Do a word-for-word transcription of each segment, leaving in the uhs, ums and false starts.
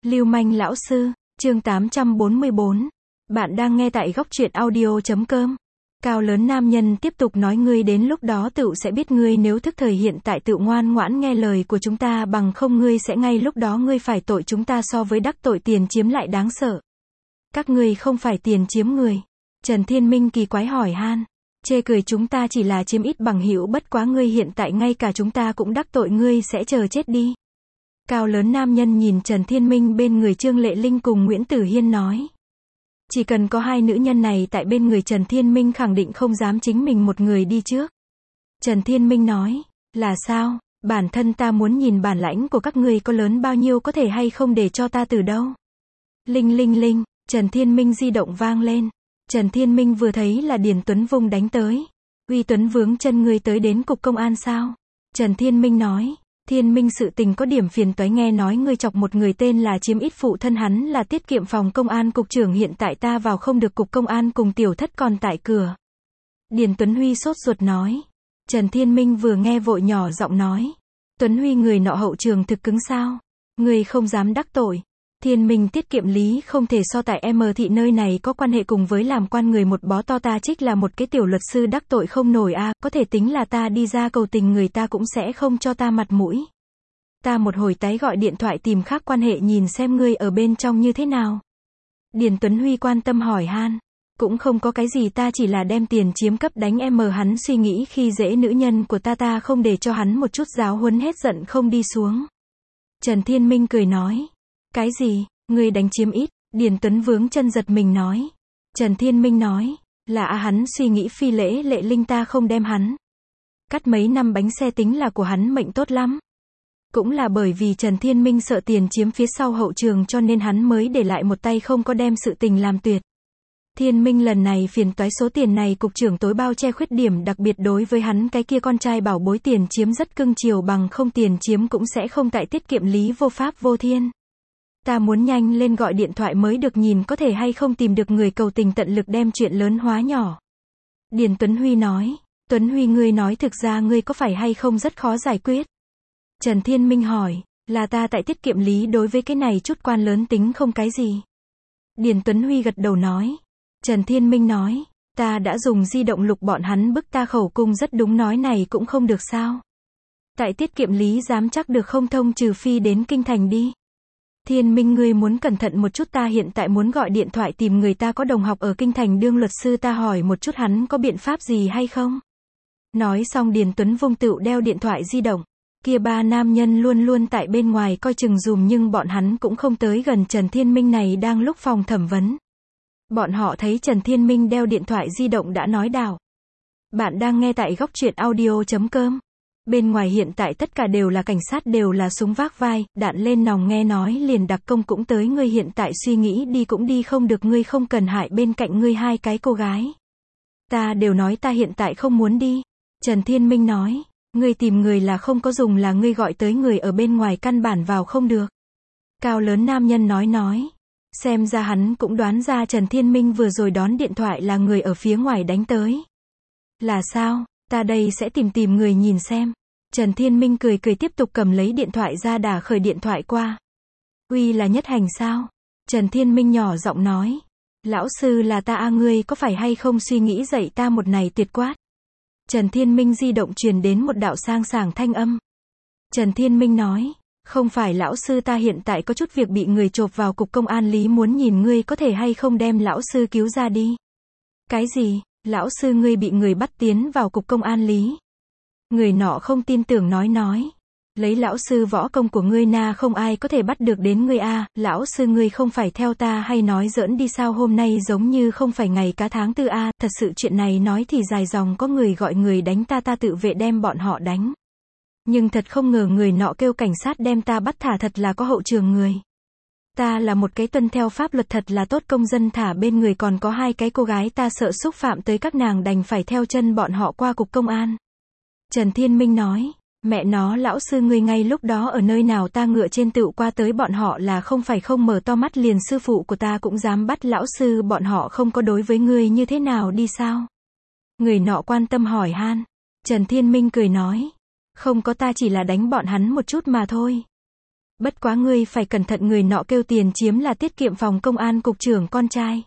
Lưu manh lão sư, chương tám trăm bốn mươi bốn. Bạn đang nghe tại góc truyện audio chấm com. Cao lớn nam nhân tiếp tục nói ngươi đến lúc đó tựu sẽ biết ngươi nếu thức thời hiện tại tựu ngoan ngoãn nghe lời của chúng ta bằng không ngươi sẽ ngay lúc đó ngươi phải tội chúng ta so với đắc tội tiền chiếm lại đáng sợ. Các ngươi không phải tiền chiếm người. Trần Thiên Minh kỳ quái hỏi han. Chê cười chúng ta chỉ là chiếm ít bằng hữu bất quá ngươi hiện tại ngay cả chúng ta cũng đắc tội ngươi sẽ chờ chết đi. Cao lớn nam nhân nhìn Trần Thiên Minh bên người Trương Lệ Linh cùng Nguyễn Tử Hiên nói. Chỉ cần có hai nữ nhân này tại bên người Trần Thiên Minh khẳng định không dám chính mình một người đi trước. Trần Thiên Minh nói, là sao, bản thân ta muốn nhìn bản lãnh của các ngươi có lớn bao nhiêu có thể hay không để cho ta từ đâu. Linh linh linh, Trần Thiên Minh di động vang lên. Trần Thiên Minh vừa thấy là Điền Tuấn Vung đánh tới. Uy Tuấn vướng chân ngươi tới đến cục công an sao? Trần Thiên Minh nói. Thiên Minh sự tình có điểm phiền toái nghe nói ngươi chọc một người tên là chiếm ít phụ thân hắn là tiết kiệm phòng công an cục trưởng hiện tại ta vào không được cục công an cùng tiểu thất còn tại cửa. Điền Tuấn Huy sốt ruột nói. Trần Thiên Minh vừa nghe vội nhỏ giọng nói. Tuấn Huy người nọ hậu trường thực cứng sao? Ngươi không dám đắc tội. Thiên Minh tiết kiệm lý không thể so tại em thị nơi này có quan hệ cùng với làm quan người một bó to ta trích là một cái tiểu luật sư đắc tội không nổi a, à, có thể tính là ta đi ra cầu tình người ta cũng sẽ không cho ta mặt mũi. Ta một hồi tái gọi điện thoại tìm khác quan hệ nhìn xem ngươi ở bên trong như thế nào. Điền Tuấn Huy quan tâm hỏi han. Cũng không có cái gì ta chỉ là đem tiền chiếm cấp đánh em hắn suy nghĩ khi dễ nữ nhân của ta ta không để cho hắn một chút giáo huấn hết giận không đi xuống. Trần Thiên Minh cười nói. Cái gì, ngươi đánh chiếm ít, Điền Tuấn vướng chân giật mình nói. Trần Thiên Minh nói, là à hắn suy nghĩ phi lễ Lệ Linh ta không đem hắn. Cắt mấy năm bánh xe tính là của hắn mệnh tốt lắm. Cũng là bởi vì Trần Thiên Minh sợ tiền chiếm phía sau hậu trường cho nên hắn mới để lại một tay không có đem sự tình làm tuyệt. Thiên Minh lần này phiền toái số tiền này cục trưởng tối bao che khuyết điểm đặc biệt đối với hắn cái kia con trai bảo bối tiền chiếm rất cưng chiều bằng không tiền chiếm cũng sẽ không tại tiết kiệm lý vô pháp vô thiên. Ta muốn nhanh lên gọi điện thoại mới được nhìn có thể hay không tìm được người cầu tình tận lực đem chuyện lớn hóa nhỏ. Điền Tuấn Huy nói, Tuấn Huy ngươi nói thực ra ngươi có phải hay không rất khó giải quyết. Trần Thiên Minh hỏi, là ta tại tiết kiệm lý đối với cái này chút quan lớn tính không cái gì. Điền Tuấn Huy gật đầu nói, Trần Thiên Minh nói, ta đã dùng di động lục bọn hắn bức ta khẩu cung rất đúng nói này cũng không được sao. Tại tiết kiệm lý dám chắc được không thông trừ phi đến kinh thành đi. Thiên Minh ngươi muốn cẩn thận một chút ta hiện tại muốn gọi điện thoại tìm người ta có đồng học ở kinh thành đương luật sư ta hỏi một chút hắn có biện pháp gì hay không. Nói xong Điền Tuấn Vung tựu đeo điện thoại di động. Kia ba nam nhân luôn luôn tại bên ngoài coi chừng dùm nhưng bọn hắn cũng không tới gần Trần Thiên Minh này đang lúc phòng thẩm vấn. Bọn họ thấy Trần Thiên Minh đeo điện thoại di động đã nói đảo. Bạn đang nghe tại góc truyện audio chấm com. Bên ngoài hiện tại tất cả đều là cảnh sát đều là súng vác vai, đạn lên nòng nghe nói liền đặc công cũng tới ngươi hiện tại suy nghĩ đi cũng đi không được ngươi không cần hại bên cạnh ngươi hai cái cô gái. Ta đều nói ta hiện tại không muốn đi. Trần Thiên Minh nói, ngươi tìm người là không có dùng là ngươi gọi tới người ở bên ngoài căn bản vào không được. Cao lớn nam nhân nói nói. Xem ra hắn cũng đoán ra Trần Thiên Minh vừa rồi đón điện thoại là người ở phía ngoài đánh tới. Là sao? Ta đây sẽ tìm tìm người nhìn xem. Trần Thiên Minh cười cười tiếp tục cầm lấy điện thoại ra đả khởi điện thoại qua. Uy là Nhất Hành sao? Trần Thiên Minh nhỏ giọng nói. Lão sư là ta a ngươi có phải hay không suy nghĩ dạy ta một này tuyệt quát. Trần Thiên Minh di động truyền đến một đạo sang sảng thanh âm. Trần Thiên Minh nói. Không phải lão sư ta hiện tại có chút việc bị người chộp vào cục công an lý muốn nhìn ngươi có thể hay không đem lão sư cứu ra đi. Cái gì? Lão sư ngươi bị người bắt tiến vào cục công an lý. Người nọ không tin tưởng nói nói. Lấy lão sư võ công của ngươi na không ai có thể bắt được đến ngươi a, lão sư ngươi không phải theo ta hay nói giỡn đi sao hôm nay giống như không phải ngày cá tháng tư a, thật sự chuyện này nói thì dài dòng có người gọi người đánh ta ta tự vệ đem bọn họ đánh. Nhưng thật không ngờ người nọ kêu cảnh sát đem ta bắt thả thật là có hậu trường người. Ta là một cái tuân theo pháp luật thật là tốt công dân thả bên người còn có hai cái cô gái ta sợ xúc phạm tới các nàng đành phải theo chân bọn họ qua cục công an. Trần Thiên Minh nói, mẹ nó lão sư ngươi ngay lúc đó ở nơi nào ta ngựa trên tựu qua tới bọn họ là không phải không mở to mắt liền sư phụ của ta cũng dám bắt lão sư bọn họ không có đối với ngươi như thế nào đi sao? Người nọ quan tâm hỏi han. Trần Thiên Minh cười nói, không có ta chỉ là đánh bọn hắn một chút mà thôi. Bất quá ngươi phải cẩn thận, người nọ kêu tiền chiếm là tiết kiệm phòng công an cục trưởng con trai.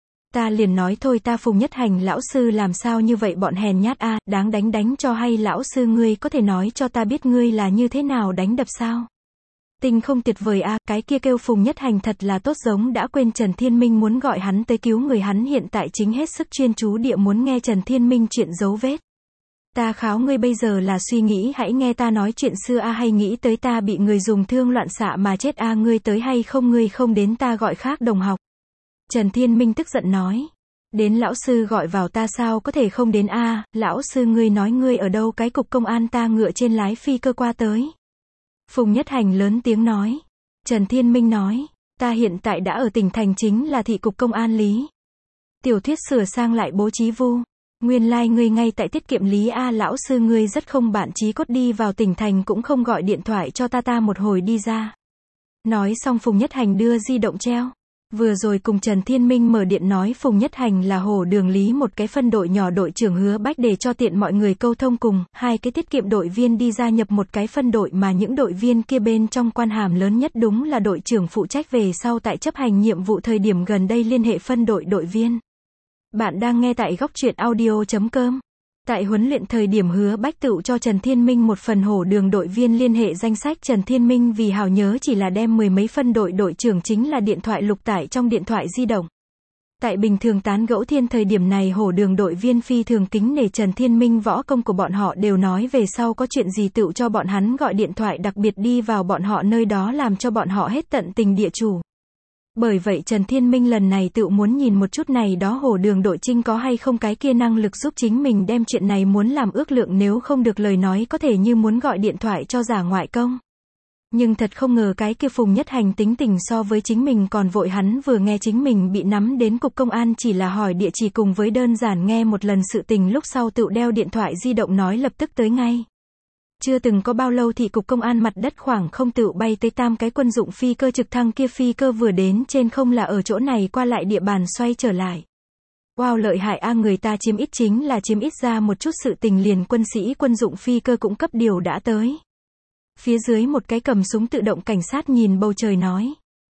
Ta liền nói thôi ta Phùng Nhất Hành lão sư làm sao như vậy bọn hèn nhát a, đáng đánh đánh cho hay lão sư ngươi có thể nói cho ta biết ngươi là như thế nào đánh đập sao? Tinh không tuyệt vời a, cái kia kêu Phùng Nhất Hành thật là tốt, giống đã quên Trần Thiên Minh muốn gọi hắn tới cứu người, hắn hiện tại chính hết sức chuyên chú địa muốn nghe Trần Thiên Minh chuyện dấu vết. Ta kháo ngươi bây giờ là suy nghĩ hãy nghe ta nói chuyện xưa a, hay nghĩ tới ta bị người dùng thương loạn xạ mà chết a, ngươi tới hay không, ngươi không đến ta gọi khác đồng học. Trần Thiên Minh tức giận nói. Đến lão sư gọi vào ta sao có thể không đến a, lão sư ngươi nói ngươi ở đâu, cái cục công an ta ngựa trên lái phi cơ qua tới. Phùng Nhất Hành lớn tiếng nói. Trần Thiên Minh nói, ta hiện tại đã ở tỉnh thành, chính là thị cục công an Lý. Tiểu thuyết sửa sang lại bố trí vu. Nguyên lai like ngươi ngay tại tiết kiệm Lý a, lão sư ngươi rất không bạn trí cốt, đi vào tỉnh thành cũng không gọi điện thoại cho ta ta một hồi đi ra. Nói xong Phùng Nhất Hành đưa di động treo. Vừa rồi cùng Trần Thiên Minh mở điện nói Phùng Nhất Hành là Hồ Đường Lý một cái phân đội nhỏ đội trưởng Hứa Bách, để cho tiện mọi người câu thông cùng, hai cái tiết kiệm đội viên đi gia nhập một cái phân đội, mà những đội viên kia bên trong quan hàm lớn nhất đúng là đội trưởng phụ trách về sau tại chấp hành nhiệm vụ thời điểm gần đây liên hệ phân đội đội viên. Bạn đang nghe tại góc truyện audio chấm com. Tại huấn luyện thời điểm Hứa Bách tự cho Trần Thiên Minh một phần Hổ Đường đội viên liên hệ danh sách. Trần Thiên Minh vì hào nhớ chỉ là đem mười mấy phân đội đội trưởng chính là điện thoại lục tải trong điện thoại di động. Tại bình thường tán gẫu thiên thời điểm này Hổ Đường đội viên phi thường kính nể Trần Thiên Minh võ công của bọn họ, đều nói về sau có chuyện gì tự cho bọn hắn gọi điện thoại, đặc biệt đi vào bọn họ nơi đó làm cho bọn họ hết tận tình địa chủ. Bởi vậy Trần Thiên Minh lần này tự muốn nhìn một chút này đó Hổ Đường đội trinh có hay không cái kia năng lực giúp chính mình đem chuyện này muốn làm ước lượng, nếu không được lời nói có thể như muốn gọi điện thoại cho giả ngoại công. Nhưng thật không ngờ cái kia Phùng Nhất Hành tính tình so với chính mình còn vội, hắn vừa nghe chính mình bị nắm đến cục công an chỉ là hỏi địa chỉ cùng với đơn giản nghe một lần sự tình lúc sau tự đeo điện thoại di động nói lập tức tới ngay. Chưa từng có bao lâu thì cục công an mặt đất khoảng không tự bay tới tam cái quân dụng phi cơ trực thăng, kia phi cơ vừa đến trên không là ở chỗ này qua lại địa bàn xoay trở lại. Wow, lợi hại a, người ta chiếm ít chính là chiếm ít, ra một chút sự tình liền quân sĩ quân dụng phi cơ cũng cấp điều đã tới. Phía dưới một cái cầm súng tự động cảnh sát nhìn bầu trời nói.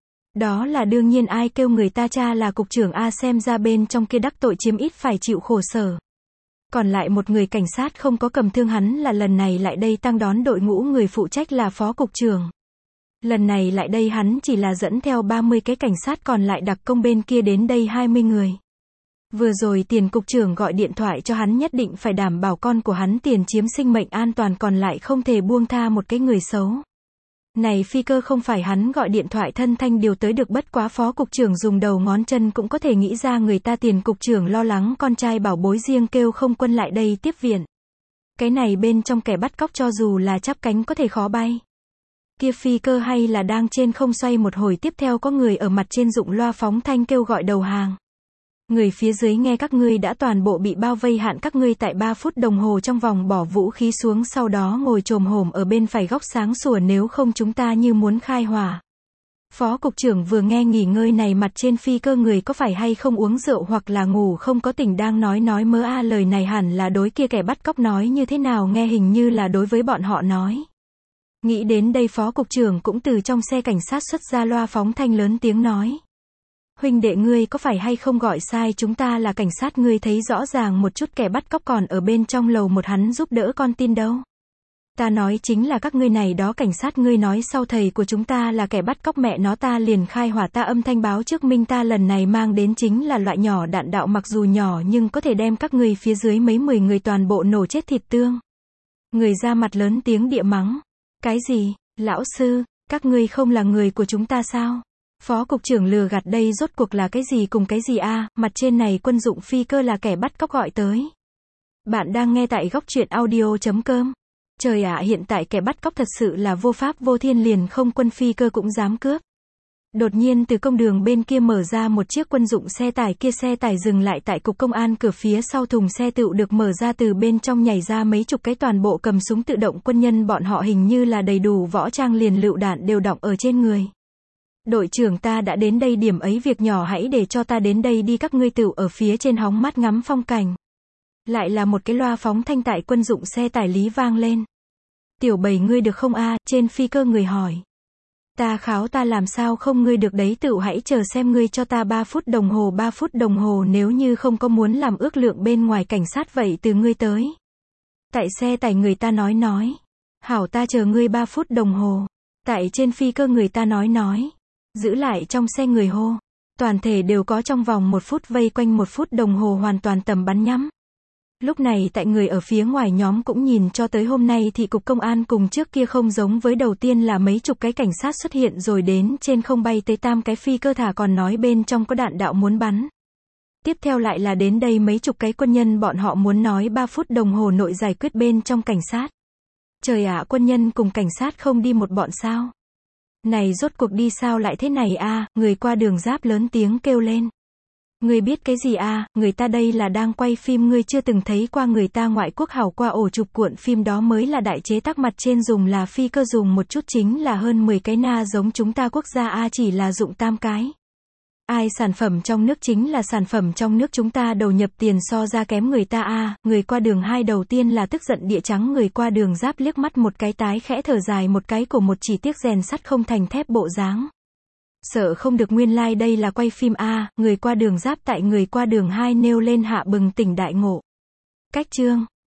Đó là đương nhiên, ai kêu người ta cha là cục trưởng a, xem ra bên trong kia đắc tội chiếm ít phải chịu khổ sở. Còn lại một người cảnh sát không có cầm thương, hắn là lần này lại đây tăng đón đội ngũ, người phụ trách là phó cục trưởng. Lần này lại đây hắn chỉ là dẫn theo ba mươi cái cảnh sát, còn lại đặc công bên kia đến đây hai mươi người. Vừa rồi tiền cục trưởng gọi điện thoại cho hắn nhất định phải đảm bảo con của hắn tiền chiếm sinh mệnh an toàn, còn lại không thể buông tha một cái người xấu. Này phi cơ không phải hắn gọi điện thoại thân thanh điều tới được, bất quá phó cục trưởng dùng đầu ngón chân cũng có thể nghĩ ra người ta tiền cục trưởng lo lắng con trai bảo bối riêng kêu không quân lại đây tiếp viện. Cái này bên trong kẻ bắt cóc cho dù là chắp cánh có thể khó bay. Kia phi cơ hay là đang trên không xoay một hồi, tiếp theo có người ở mặt trên dụng loa phóng thanh kêu gọi đầu hàng. Người phía dưới nghe các ngươi đã toàn bộ bị bao vây, hạn các ngươi tại ba phút đồng hồ trong vòng bỏ vũ khí xuống, sau đó ngồi chồm hổm ở bên phải góc sáng sủa, nếu không chúng ta như muốn khai hỏa. Phó cục trưởng vừa nghe nghỉ ngơi này mặt trên phi cơ người có phải hay không uống rượu hoặc là ngủ không có tỉnh đang nói nói mớ a, lời này hẳn là đối kia kẻ bắt cóc nói như thế nào, nghe hình như là đối với bọn họ nói. Nghĩ đến đây phó cục trưởng cũng từ trong xe cảnh sát xuất ra loa phóng thanh lớn tiếng nói. Huynh đệ ngươi có phải hay không gọi sai, chúng ta là cảnh sát, ngươi thấy rõ ràng một chút kẻ bắt cóc còn ở bên trong lầu một, hắn giúp đỡ con tin đâu. Ta nói chính là các ngươi này đó cảnh sát, ngươi nói sau thầy của chúng ta là kẻ bắt cóc, mẹ nó ta liền khai hỏa, ta âm thanh báo trước minh, ta lần này mang đến chính là loại nhỏ đạn đạo, mặc dù nhỏ nhưng có thể đem các ngươi phía dưới mấy mười người toàn bộ nổ chết thịt tương. Người ra mặt lớn tiếng địa mắng. Cái gì, lão sư, các ngươi không là người của chúng ta sao? Phó cục trưởng lừa gạt đây rốt cuộc là cái gì cùng cái gì a, mặt trên này quân dụng phi cơ là kẻ bắt cóc gọi tới. Bạn đang nghe tại góc truyện audio chấm com. Trời ạ, hiện tại kẻ bắt cóc thật sự là vô pháp vô thiên, liền không quân phi cơ cũng dám cướp. Đột nhiên từ công đường bên kia mở ra một chiếc quân dụng xe tải, kia xe tải dừng lại tại cục công an cửa, phía sau thùng xe tựu được mở ra, từ bên trong nhảy ra mấy chục cái toàn bộ cầm súng tự động quân nhân, bọn họ hình như là đầy đủ võ trang, liền lựu đạn đều đọng ở trên người. Đội trưởng, ta đã đến đây, điểm ấy việc nhỏ hãy để cho ta đến đây đi, các ngươi tựu ở phía trên hóng mát ngắm phong cảnh. Lại là một cái loa phóng thanh tại quân dụng xe tải lý vang lên. Tiểu Bảy ngươi được không a, trên phi cơ người hỏi. Ta kháo ta làm sao không ngươi được đấy tựu hãy chờ xem ngươi cho ta ba phút đồng hồ ba phút đồng hồ nếu như không có muốn làm ước lượng bên ngoài cảnh sát vậy từ ngươi tới. Tại xe tải người ta nói nói. Hảo ta chờ ngươi ba phút đồng hồ. Tại trên phi cơ người ta nói nói. Giữ lại trong xe người hô. Toàn thể đều có trong vòng một phút vây quanh một phút đồng hồ hoàn toàn tầm bắn nhắm. Lúc này tại người ở phía ngoài nhóm cũng nhìn cho tới hôm nay thì cục công an cùng trước kia không giống với đầu tiên là mấy chục cái cảnh sát xuất hiện rồi đến trên không bay tới tam cái phi cơ thả còn nói bên trong có đạn đạo muốn bắn. Tiếp theo lại là đến đây mấy chục cái quân nhân bọn họ muốn nói ba phút đồng hồ nội giải quyết bên trong cảnh sát. Trời ạ, quân nhân cùng cảnh sát không đi một bọn sao? Này rốt cuộc đi sao lại thế này a? Người qua đường Giáp lớn tiếng kêu lên. Ngươi biết cái gì a? Người ta đây là đang quay phim, ngươi chưa từng thấy qua người ta ngoại quốc hảo qua ổ chụp cuộn phim đó mới là đại chế tác, mặt trên dùng là phi cơ dùng một chút chính là hơn mười cái na giống chúng ta quốc gia a chỉ là dụng tam cái. Ai sản phẩm trong nước chính là sản phẩm trong nước chúng ta đầu nhập tiền so ra kém người ta a. Người qua đường hai đầu tiên là tức giận địa trắng người qua đường Giáp liếc mắt một cái tái khẽ thở dài một cái của một chỉ tiếc rèn sắt không thành thép bộ dáng. Sợ không được nguyên lai like đây là quay phim a. Người qua đường Giáp tại người qua đường hai nêu lên hạ bừng tỉnh đại ngộ. Cách chương